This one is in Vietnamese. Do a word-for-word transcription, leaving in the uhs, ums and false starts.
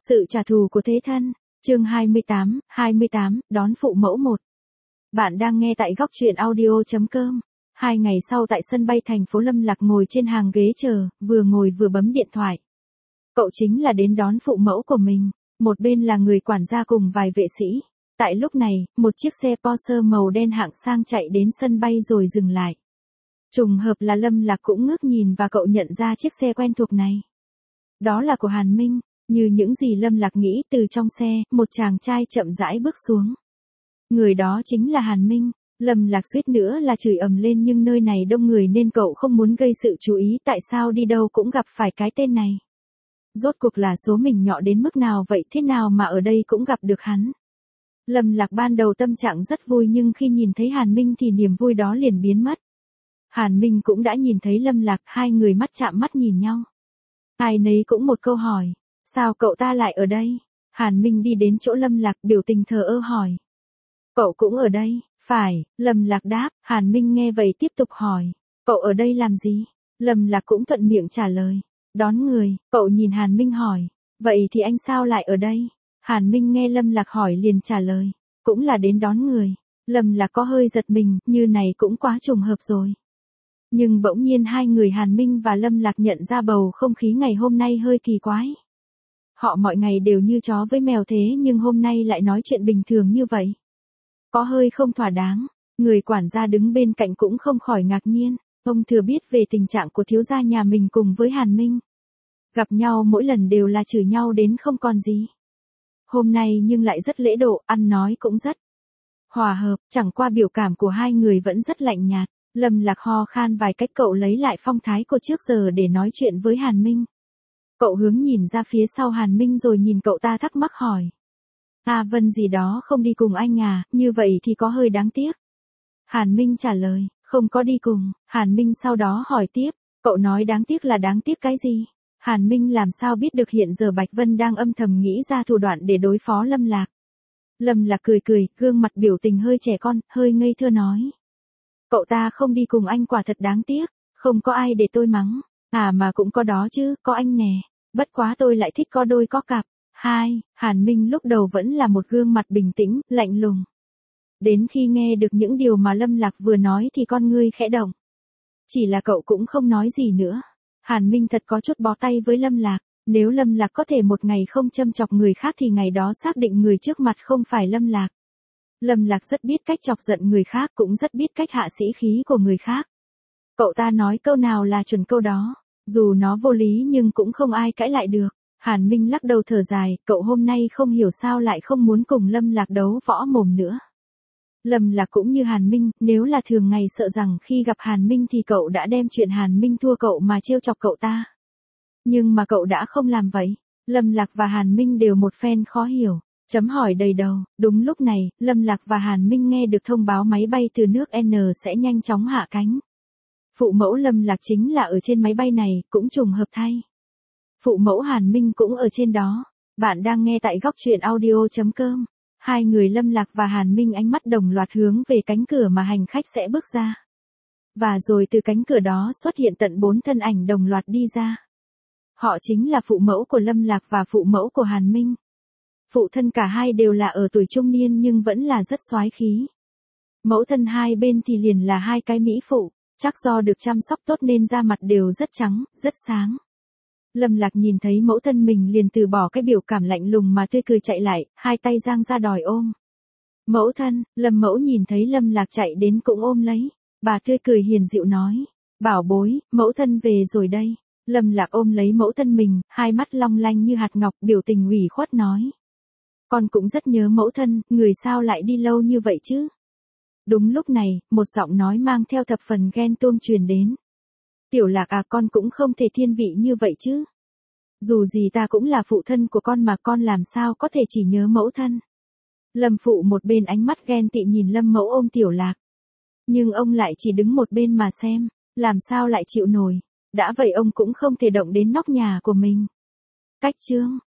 Sự trả thù của thế thân, chương hai mươi tám, hai mươi tám, đón phụ mẫu một. Bạn đang nghe tại góc truyện audio chấm com. Hai ngày sau tại sân bay thành phố Lâm Lạc ngồi trên hàng ghế chờ, vừa ngồi vừa bấm điện thoại. Cậu chính là đến đón phụ mẫu của mình, một bên là người quản gia cùng vài vệ sĩ. Tại lúc này, một chiếc xe Porsche màu đen hạng sang chạy đến sân bay rồi dừng lại. Trùng hợp là Lâm Lạc cũng ngước nhìn và cậu nhận ra chiếc xe quen thuộc này. Đó là của Hàn Minh. Như những gì Lâm Lạc nghĩ, từ trong xe, một chàng trai chậm rãi bước xuống. Người đó chính là Hàn Minh. Lâm Lạc suýt nữa là chửi ầm lên, nhưng nơi này đông người nên cậu không muốn gây sự chú ý, tại sao đi đâu cũng gặp phải cái tên này. Rốt cuộc là số mình nhọ đến mức nào vậy, thế nào mà ở đây cũng gặp được hắn. Lâm Lạc ban đầu tâm trạng rất vui, nhưng khi nhìn thấy Hàn Minh thì niềm vui đó liền biến mất. Hàn Minh cũng đã nhìn thấy Lâm Lạc, hai người mắt chạm mắt nhìn nhau. Ai nấy cũng một câu hỏi. Sao cậu ta lại ở đây? Hàn Minh đi đến chỗ Lâm Lạc, biểu tình thờ ơ hỏi. Cậu cũng ở đây? Phải, Lâm Lạc đáp. Hàn Minh nghe vậy tiếp tục hỏi. Cậu ở đây làm gì? Lâm Lạc cũng thuận miệng trả lời. Đón người. Cậu nhìn Hàn Minh hỏi. Vậy thì anh sao lại ở đây? Hàn Minh nghe Lâm Lạc hỏi liền trả lời. Cũng là đến đón người. Lâm Lạc có hơi giật mình, như này cũng quá trùng hợp rồi. Nhưng bỗng nhiên hai người Hàn Minh và Lâm Lạc nhận ra bầu không khí ngày hôm nay hơi kỳ quái. Họ mọi ngày đều như chó với mèo thế nhưng hôm nay lại nói chuyện bình thường như vậy. Có hơi không thỏa đáng, người quản gia đứng bên cạnh cũng không khỏi ngạc nhiên, ông thừa biết về tình trạng của thiếu gia nhà mình cùng với Hàn Minh. Gặp nhau mỗi lần đều là chửi nhau đến không còn gì. Hôm nay nhưng lại rất lễ độ, ăn nói cũng rất hòa hợp, chẳng qua biểu cảm của hai người vẫn rất lạnh nhạt. Lâm Lạc ho khan vài cách, cậu lấy lại phong thái của trước giờ để nói chuyện với Hàn Minh. Cậu hướng nhìn ra phía sau Hàn Minh rồi nhìn cậu ta thắc mắc hỏi. À Vân gì đó không đi cùng anh à, như vậy thì có hơi đáng tiếc. Hàn Minh trả lời, không có đi cùng. Hàn Minh sau đó hỏi tiếp, cậu nói đáng tiếc là đáng tiếc cái gì? Hàn Minh làm sao biết được hiện giờ Bạch Vân đang âm thầm nghĩ ra thủ đoạn để đối phó Lâm Lạc. Lâm Lạc cười cười, gương mặt biểu tình hơi trẻ con, hơi ngây thơ nói. Cậu ta không đi cùng anh quả thật đáng tiếc, không có ai để tôi mắng. À mà cũng có đó chứ, có anh nè. Bất quá tôi lại thích có đôi có cặp. Hai, Hàn Minh lúc đầu vẫn là một gương mặt bình tĩnh, lạnh lùng. Đến khi nghe được những điều mà Lâm Lạc vừa nói thì con ngươi khẽ động. Chỉ là cậu cũng không nói gì nữa. Hàn Minh thật có chút bó tay với Lâm Lạc. Nếu Lâm Lạc có thể một ngày không châm chọc người khác thì ngày đó xác định người trước mặt không phải Lâm Lạc. Lâm Lạc rất biết cách chọc giận người khác, cũng rất biết cách hạ sĩ khí của người khác. Cậu ta nói câu nào là chuẩn câu đó. Dù nó vô lý nhưng cũng không ai cãi lại được. Hàn Minh lắc đầu thở dài, cậu hôm nay không hiểu sao lại không muốn cùng Lâm Lạc đấu võ mồm nữa. Lâm Lạc cũng như Hàn Minh, nếu là thường ngày sợ rằng khi gặp Hàn Minh thì cậu đã đem chuyện Hàn Minh thua cậu mà trêu chọc cậu ta. Nhưng mà cậu đã không làm vậy. Lâm Lạc và Hàn Minh đều một phen khó hiểu. Chấm hỏi đầy đầu. Đúng lúc này, Lâm Lạc và Hàn Minh nghe được thông báo máy bay từ nước N sẽ nhanh chóng hạ cánh. Phụ mẫu Lâm Lạc chính là ở trên máy bay này, cũng trùng hợp thay. Phụ mẫu Hàn Minh cũng ở trên đó. Bạn đang nghe tại góc truyện audio chấm com. Hai người Lâm Lạc và Hàn Minh ánh mắt đồng loạt hướng về cánh cửa mà hành khách sẽ bước ra. Và rồi từ cánh cửa đó xuất hiện tận bốn thân ảnh đồng loạt đi ra. Họ chính là phụ mẫu của Lâm Lạc và phụ mẫu của Hàn Minh. Phụ thân cả hai đều là ở tuổi trung niên nhưng vẫn là rất soái khí. Mẫu thân hai bên thì liền là hai cái mỹ phụ, chắc do được chăm sóc tốt nên da mặt đều rất trắng, rất sáng. Lâm Lạc nhìn thấy mẫu thân mình liền từ bỏ cái biểu cảm lạnh lùng mà tươi cười chạy lại, hai tay giang ra đòi ôm. Mẫu thân, Lâm mẫu nhìn thấy Lâm Lạc chạy đến cũng ôm lấy. Bà tươi cười hiền dịu nói. Bảo bối, mẫu thân về rồi đây. Lâm Lạc ôm lấy mẫu thân mình, hai mắt long lanh như hạt ngọc, biểu tình ủy khuất nói. Con cũng rất nhớ mẫu thân, người sao lại đi lâu như vậy chứ? Đúng lúc này, một giọng nói mang theo thập phần ghen tuông truyền đến. Tiểu Lạc à, con cũng không thể thiên vị như vậy chứ. Dù gì ta cũng là phụ thân của con mà, con làm sao có thể chỉ nhớ mẫu thân. Lâm phụ một bên ánh mắt ghen tị nhìn Lâm mẫu ôm Tiểu Lạc. Nhưng ông lại chỉ đứng một bên mà xem, làm sao lại chịu nổi. Đã vậy ông cũng không thể động đến nóc nhà của mình. Cách chương.